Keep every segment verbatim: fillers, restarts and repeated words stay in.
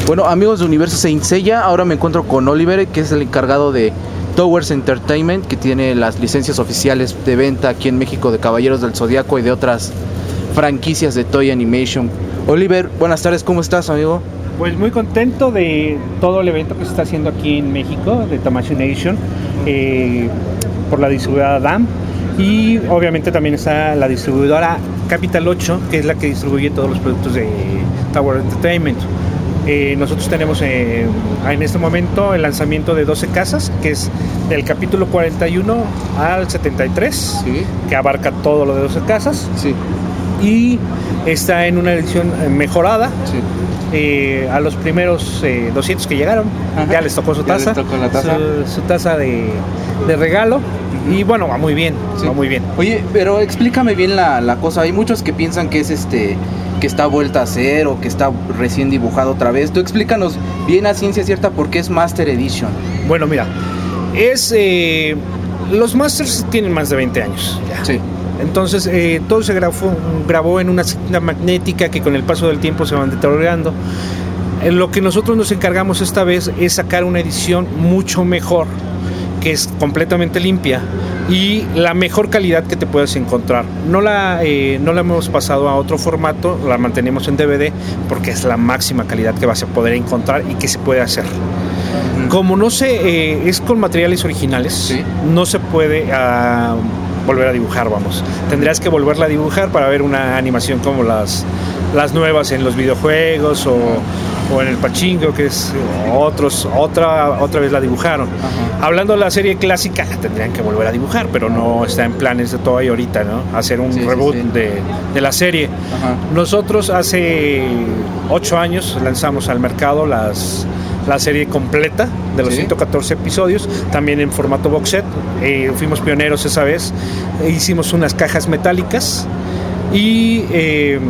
Bueno, amigos de Universo Saint Seiya, ahora me encuentro con Oliver, que es el encargado de Towers Entertainment, que tiene las licencias oficiales de venta aquí en México de Caballeros del Zodiaco y de otras franquicias de Toei Animation. Oliver, buenas tardes, ¿cómo estás, amigo? Pues muy contento de todo el evento que se está haciendo aquí en México, de Tamashii Nation, eh, por la distribuidora D A M, y obviamente también está la distribuidora Capital ocho, que es la que distribuye todos los productos de Tower Entertainment. Eh, nosotros tenemos eh, en este momento el lanzamiento de doce casas, que es del capítulo cuarenta y uno al setenta y tres, sí, que abarca todo lo de doce casas, sí, y está en una edición mejorada. Sí. Eh, a los primeros eh, doscientos que llegaron, ajá, ya les tocó su taza, tocó la taza. Su, su taza de, de regalo, uh-huh, y bueno, va muy bien, sí, va muy bien. Oye, pero explícame bien la, la cosa. Hay muchos que piensan que es este, que está vuelta a hacer o que está recién dibujado otra vez. Tú explícanos bien a ciencia cierta por qué es Master Edition. Bueno, mira, es eh, los Masters tienen más de veinte años ya. Sí. Entonces eh, todo se grabó, grabó en una cinta magnética que con el paso del tiempo se van deteriorando. Eh, lo que nosotros nos encargamos esta vez es sacar una edición mucho mejor, que es completamente limpia y la mejor calidad que te puedas encontrar. No la, eh, no la hemos pasado a otro formato, la mantenemos en D V D porque es la máxima calidad que vas a poder encontrar y que se puede hacer. Como no se eh, es con materiales originales, ¿sí?, no se puede uh, volver a dibujar, vamos. Tendrías que volverla a dibujar para ver una animación como las, las nuevas en los videojuegos o, o en el pachinko, que es otros, otra, otra vez la dibujaron. Ajá. Hablando de la serie clásica, la tendrían que volver a dibujar, pero no está en planes de Toei ahorita, ¿no? Hacer un sí, reboot sí, sí. De, de la serie. Ajá. Nosotros hace ocho años lanzamos al mercado las... la serie completa de los, ¿sí?, ciento catorce episodios, también en formato box set. Eh, fuimos pioneros esa vez, e hicimos unas cajas metálicas y eh,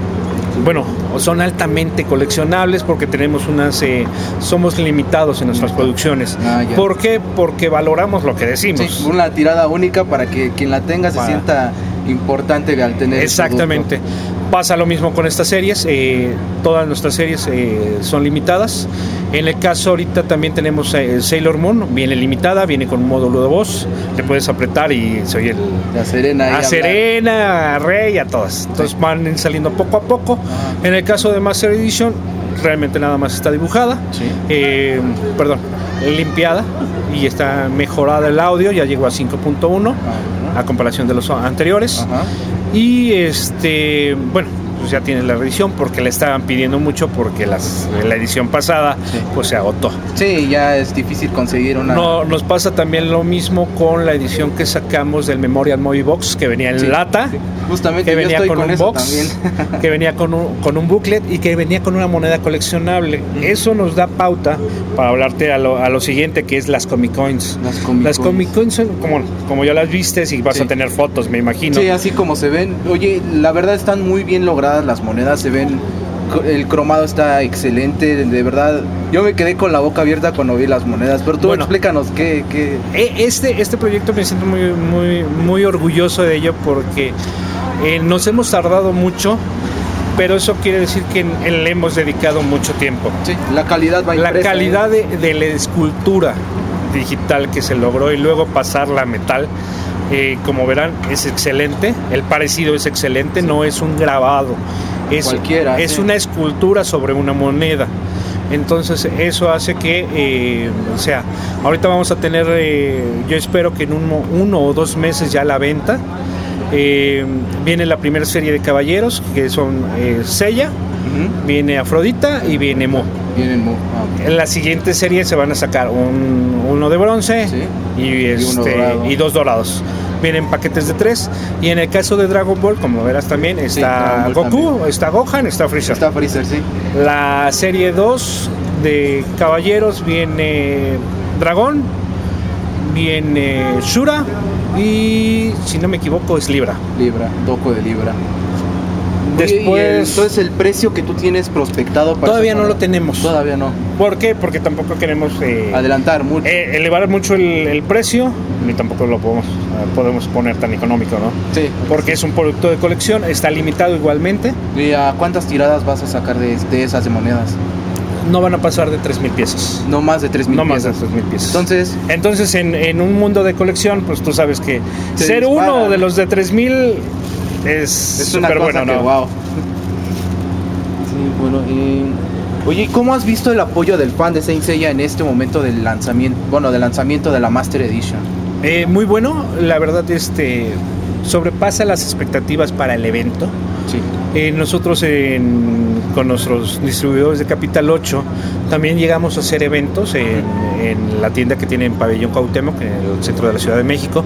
bueno, son altamente coleccionables porque tenemos unas, eh, somos limitados en nuestras producciones. Ah, ¿por qué? Porque valoramos lo que decimos. Sí, una tirada única para que quien la tenga se para... sienta importante al tener. Exactamente. Pasa lo mismo con estas series, eh, todas nuestras series eh, son limitadas. En el caso ahorita también tenemos eh, Sailor Moon, viene limitada, viene con un módulo de voz, le puedes apretar y se oye el, a Serena, a Serena, a Rey, a todas. Entonces sí, van saliendo poco a poco. Ajá. En el caso de Master Edition, realmente nada más está dibujada, sí, eh, perdón, limpiada y está mejorada el audio, ya llegó a cinco punto uno a comparación de los anteriores. Ajá. Y este, bueno, pues ya tienes la reedición porque le estaban pidiendo mucho porque las, la edición pasada, sí, pues se agotó. Sí, ya es difícil conseguir una. No, nos pasa también lo mismo con la edición que sacamos del Memorial Movie Box, que venía en sí, lata, sí, justamente que venía con, con un box, que venía con un, con un booklet y que venía con una moneda coleccionable. Mm. Eso nos da pauta para hablarte a lo, a lo siguiente, que es las Comic Coins. Las Comic, las Comic Coins son como, como ya las vistes y vas, sí, a tener fotos, me imagino. Sí, así como se ven. Oye, la verdad están muy bien logradas las monedas, se ven, el cromado está excelente, de verdad. Yo me quedé con la boca abierta cuando vi las monedas, pero tú, bueno, explícanos qué, qué... Este, este proyecto me siento muy, muy, muy orgulloso de ello porque eh, nos hemos tardado mucho, pero eso quiere decir que le hemos dedicado mucho tiempo. Sí, la calidad va impresa. La calidad de, de la escultura digital que se logró y luego pasarla a metal. Eh, como verán, es excelente, el parecido es excelente, sí, no es un grabado, es, Cualquiera, es sí. una escultura sobre una moneda. Entonces eso hace que, eh, o sea, ahorita vamos a tener, eh, yo espero que en un, uno o dos meses ya la venta. Eh, viene la primera serie de caballeros, que son eh, Seiya, uh-huh, viene Afrodita y viene Mu. Viene Mu. Ah, okay. En la siguiente serie se van a sacar un, uno de bronce, sí, y, este, y, y dos dorados. Vienen paquetes de tres. Y en el caso de Dragon Ball, como verás también, está sí, Goku, también. Está Gohan, está Freezer. Está Freezer, sí. La serie dos de caballeros viene Dragón, viene Shura y, si no me equivoco, es Libra. Libra, Doco de Libra. Después, el, entonces el precio que tú tienes prospectado para todavía no lo tenemos. Todavía no. ¿Por qué? Porque tampoco queremos eh, adelantar mucho, eh, elevar mucho el, el precio, ni tampoco lo podemos podemos poner tan económico, ¿no? Sí. Porque es un producto de colección, está limitado igualmente. ¿Y a cuántas tiradas vas a sacar de, de esas de monedas? no van a pasar de tres mil piezas. No más de tres mil no piezas. No más de tres mil piezas. Entonces, Entonces en, en un mundo de colección, pues tú sabes que ser dispara. Uno de los de tres mil es súper bueno, ¿no? Wow. Sí, bueno, eh, oye, ¿cómo has visto el apoyo del fan de Saint Seiya en este momento del lanzamiento, bueno, del lanzamiento de la Master Edition? Eh, muy bueno, la verdad, este sobrepasa las expectativas para el evento. Sí. Eh, nosotros en, con nuestros distribuidores de Capital ocho también llegamos a hacer eventos en, en la tienda que tiene en Pabellón Cuauhtémoc, en el centro de la Ciudad de México.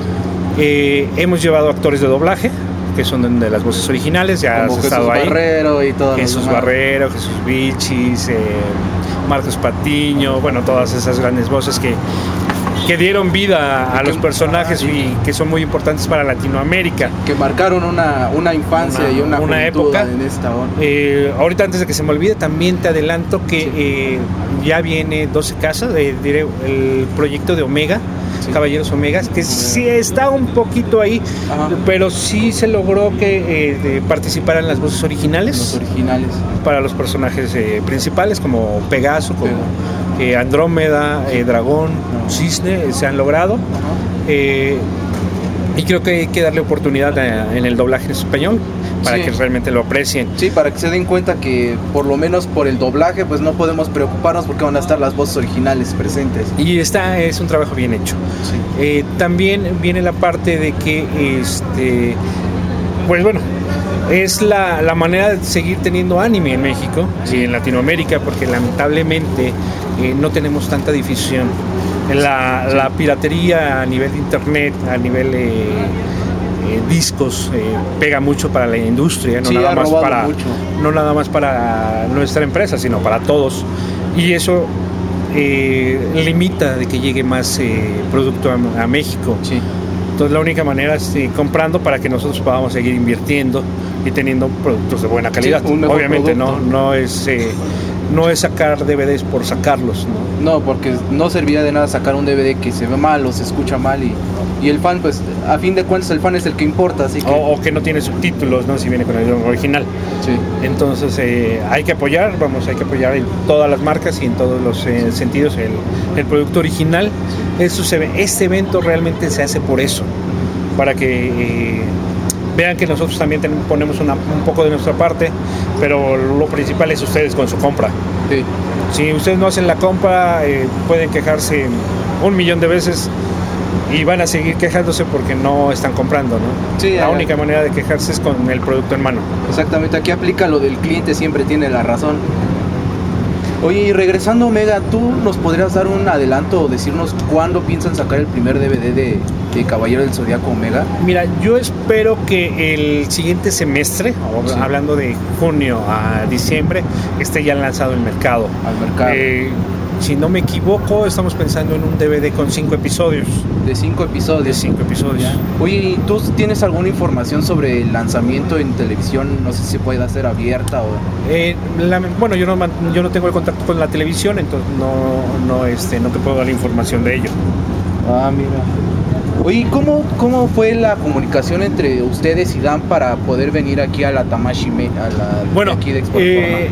Eh, hemos llevado actores de doblaje, que son de las voces originales, ya como has Jesús estado ahí. Barrero y todo. Jesús Barrero, Jesús Vilchis, eh, Marcos Patiño, bueno, todas esas grandes voces que, que dieron vida a los personajes y que son muy importantes para Latinoamérica. Que marcaron una, una infancia una, y una, una época. En esta hora. Eh, ahorita, antes de que se me olvide, también te adelanto que sí. eh, ya viene doce casas, eh, diré, el proyecto de Omega. Sí. Caballeros Omegas, que sí está un poquito ahí, ajá, pero sí se logró que eh, participaran las voces originales, los originales para los personajes eh, principales, como Pegaso, como eh, Andrómeda, eh, Dragón, no. Cisne, eh, se han logrado. Eh, y creo que hay que darle oportunidad a, en el doblaje en español para sí. que realmente lo aprecien. Sí, para que se den cuenta que por lo menos por el doblaje pues no podemos preocuparnos porque van a estar las voces originales presentes. Y esta es un trabajo bien hecho. Sí. Eh, también viene la parte de que este pues bueno, es la, la manera de seguir teniendo anime en México y en Latinoamérica, porque lamentablemente eh, no tenemos tanta difusión. La, sí. la piratería a nivel de internet, a nivel de eh, eh, discos, eh, pega mucho para la industria, no, sí, nada más para, mucho. no nada más para nuestra empresa, sino para todos. Y eso eh, limita de que llegue más eh, producto a, a México. Sí. Entonces la única manera es eh, comprando para que nosotros podamos seguir invirtiendo y teniendo productos de buena calidad. Sí, obviamente producto. no, no es... Eh, no es sacar D V Ds por sacarlos, ¿no? No, porque no serviría de nada sacar un D V D que se ve mal o se escucha mal y, y el fan, pues, a fin de cuentas el fan es el que importa, así que... O, o que no tiene subtítulos, ¿no? Si viene con el idioma original. Sí. Entonces eh, hay que apoyar, vamos, hay que apoyar en todas las marcas y en todos los eh, sentidos el, el producto original. Eso se ve, este evento realmente se hace por eso, para que... Eh, vean que nosotros también tenemos, ponemos una, un poco de nuestra parte, pero lo principal es ustedes con su compra. Sí. Si ustedes no hacen la compra, eh, pueden quejarse un millón de veces y van a seguir quejándose porque no están comprando, ¿no? Sí, la eh, única manera de quejarse es con el producto en mano. Exactamente, aquí aplica lo del cliente siempre tiene la razón. Oye, y regresando a Omega, ¿tú nos podrías dar un adelanto o decirnos cuándo piensan sacar el primer D V D de, de Caballero del Zodiaco Omega? Mira, yo espero que el siguiente semestre, sí. hablando de junio a diciembre, esté ya lanzado el mercado. Al mercado. Eh, si no me equivoco, estamos pensando en un D V D con cinco episodios. De cinco episodios. De cinco episodios. Ya. Oye, ¿tú tienes alguna información sobre el lanzamiento en televisión? No sé si pueda ser abierta o... Eh, la, bueno, yo no, yo no tengo el contacto con la televisión, entonces no, no, este, no te puedo dar la información de ello. Ah, mira. Oye, ¿cómo, ¿cómo fue la comunicación entre ustedes y Dan para poder venir aquí a la Tamashi, a la bueno, aquí de Expo eh,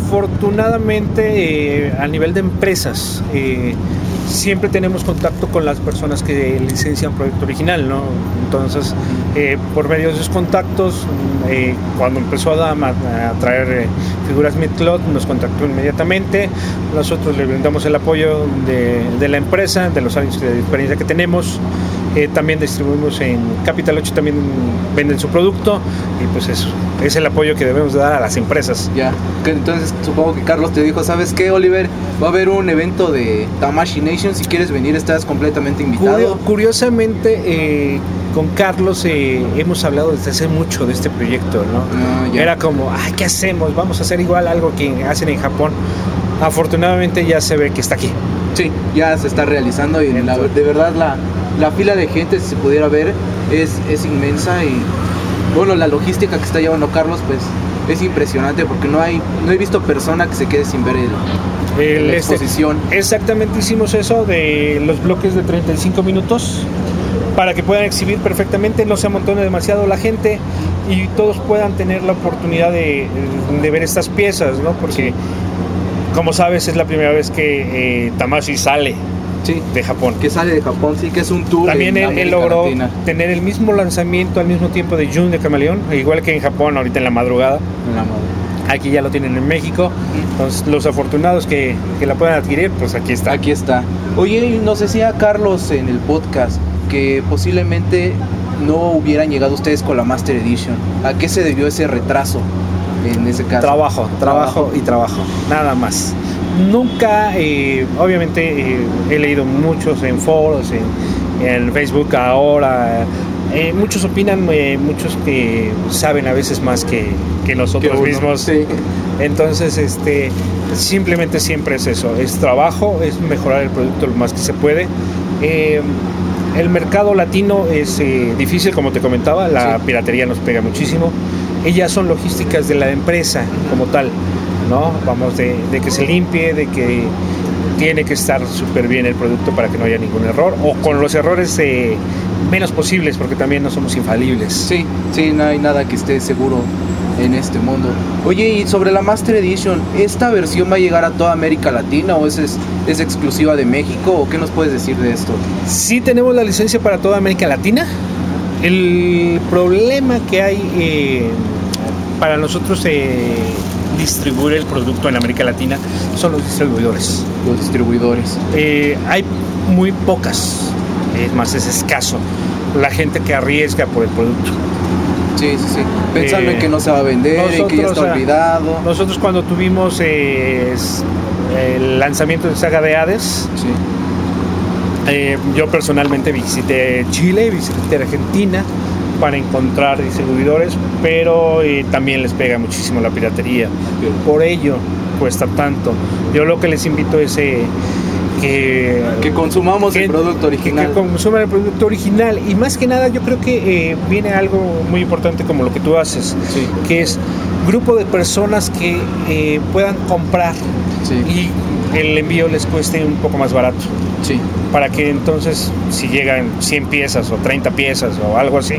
afortunadamente eh, a nivel de empresas eh, siempre tenemos contacto con las personas que licencian Proyecto Original, ¿no? Entonces, eh, por medio de esos contactos, eh, cuando empezó Adam a, a traer eh, figuras Midcloth, nos contactó inmediatamente. Nosotros le brindamos el apoyo de, de la empresa, de los años de experiencia que tenemos. Eh, también distribuimos en Capital ocho, también venden su producto y pues eso es el apoyo que debemos de dar a las empresas. Ya, entonces supongo que Carlos te dijo, ¿sabes qué, Oliver? Va a haber un evento de Tamashi Nation, si quieres venir estás completamente invitado. Curiosamente, eh, con Carlos eh, hemos hablado desde hace mucho de este proyecto, ¿no? Ah, Era como, ay, ¿qué hacemos? Vamos a hacer igual algo que hacen en Japón. Afortunadamente ya se ve que está aquí. Sí, ya se está realizando y la, de verdad la, la fila de gente, si se pudiera ver, es, es inmensa y bueno, la logística que está llevando Carlos pues es impresionante porque no hay no he visto persona que se quede sin ver el, el la exposición. Este, exactamente, hicimos eso de los bloques de treinta y cinco minutos para que puedan exhibir perfectamente, no se amontone demasiado la gente y todos puedan tener la oportunidad de, de ver estas piezas, ¿no? Porque como sabes, es la primera vez que eh, Tamashii sale sí, de Japón. Que sale de Japón, sí, que es un tour. También él, él logró Latina. tener el mismo lanzamiento al mismo tiempo de Jun de Camaleón, igual que en Japón, ahorita en la madrugada. En la madrugada. Aquí ya lo tienen en México. Entonces, los afortunados que, que la puedan adquirir, pues aquí está. Aquí está. Oye, nos decía Carlos en el podcast que posiblemente no hubieran llegado ustedes con la Master Edition. ¿A qué se debió ese retraso en ese caso? Trabajo, trabajo, trabajo. y trabajo. Nada más. Nunca, eh, obviamente, eh, he leído muchos en foros, en, en Facebook ahora. Eh, muchos opinan, eh, muchos que saben a veces más que, que nosotros que mismos. Sí. Entonces, este, simplemente siempre es eso, es trabajo, es mejorar el producto lo más que se puede. Eh, el mercado latino es eh, difícil, como te comentaba, la sí. piratería nos pega muchísimo. Ellas son logísticas de la empresa como tal, ¿no? Vamos, de, de que se limpie, de que tiene que estar súper bien el producto para que no haya ningún error, o con los errores eh, menos posibles, porque también no somos infalibles. Sí, sí, no hay nada que esté seguro en este mundo. Oye, y sobre la Master Edition, ¿esta versión va a llegar a toda América Latina o es, es, es exclusiva de México? ¿O qué nos puedes decir de esto? Sí tenemos la licencia para toda América Latina. El problema que hay eh, para nosotros eh, distribuir el producto en América Latina son los distribuidores. Los distribuidores. Eh, hay muy pocas, es más, es escaso la gente que arriesga por el producto. Sí, sí, sí. Pensando eh, en que no se va a vender, nosotros, en que ya está o sea, olvidado. Nosotros cuando tuvimos eh, el lanzamiento de Saga de Hades, sí. eh, yo personalmente visité Chile, visité Argentina para encontrar distribuidores, pero eh, también les pega muchísimo la piratería. Sí. Por ello cuesta tanto. Yo lo que les invito es eh, que, que consumamos que, el producto original. Que, que consuman el producto original. Y más que nada yo creo que eh, viene algo muy importante como lo que tú haces, sí. que es grupo de personas que eh, puedan comprar sí. y el envío les cueste un poco más barato. Sí. Para que entonces, si llegan cien piezas o treinta piezas o algo así,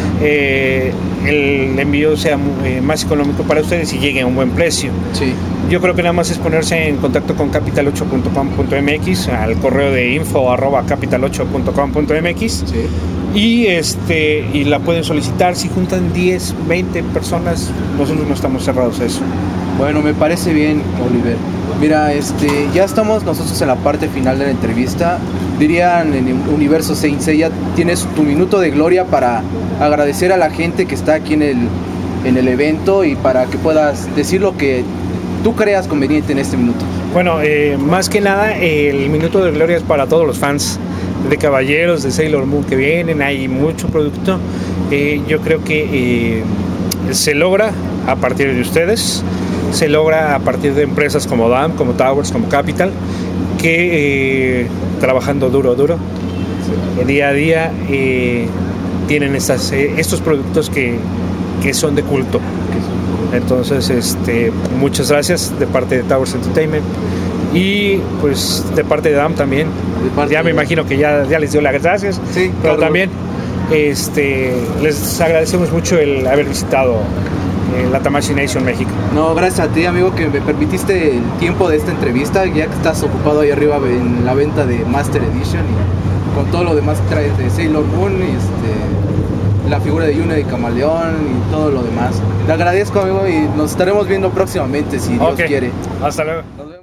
eh, el envío sea eh, más económico para ustedes y llegue a un buen precio. Sí. Yo creo que nada más es ponerse en contacto con capital ocho punto com punto m x, al correo de info arroba capital ocho punto com punto m x, sí. y este y la pueden solicitar. Si juntan diez, veinte personas, nosotros no estamos cerrados a eso. Bueno, me parece bien, Oliver. Mira, este, ya estamos nosotros en la parte final de la entrevista. Dirían en Universo Saint Seiya, tienes tu minuto de gloria para agradecer a la gente que está aquí en el, en el evento y para que puedas decir lo que tú creas conveniente en este minuto. Bueno, eh, más que nada, eh, el minuto de gloria es para todos los fans de Caballeros, de Sailor Moon que vienen. Hay mucho producto. Eh, yo creo que eh, se logra a partir de ustedes. Se logra a partir de empresas como D A M, como Towers, como Capital, que eh, trabajando duro, duro, sí. día a día, eh, tienen estas, eh, estos productos que, que son de culto. Entonces, este, muchas gracias de parte de Towers Entertainment y pues de parte de D A M también. Ya me imagino que ya, ya les dio las gracias, sí, pero claro. también este, les agradecemos mucho el haber visitado la Tamashii Nation México. No, gracias a ti, amigo, que me permitiste el tiempo de esta entrevista, ya que estás ocupado ahí arriba en la venta de Master Edition y con todo lo demás que traes de Sailor Moon y este, la figura de Yuna de Camaleón y todo lo demás. Te agradezco, amigo, y nos estaremos viendo próximamente si Dios okay. quiere. Hasta luego.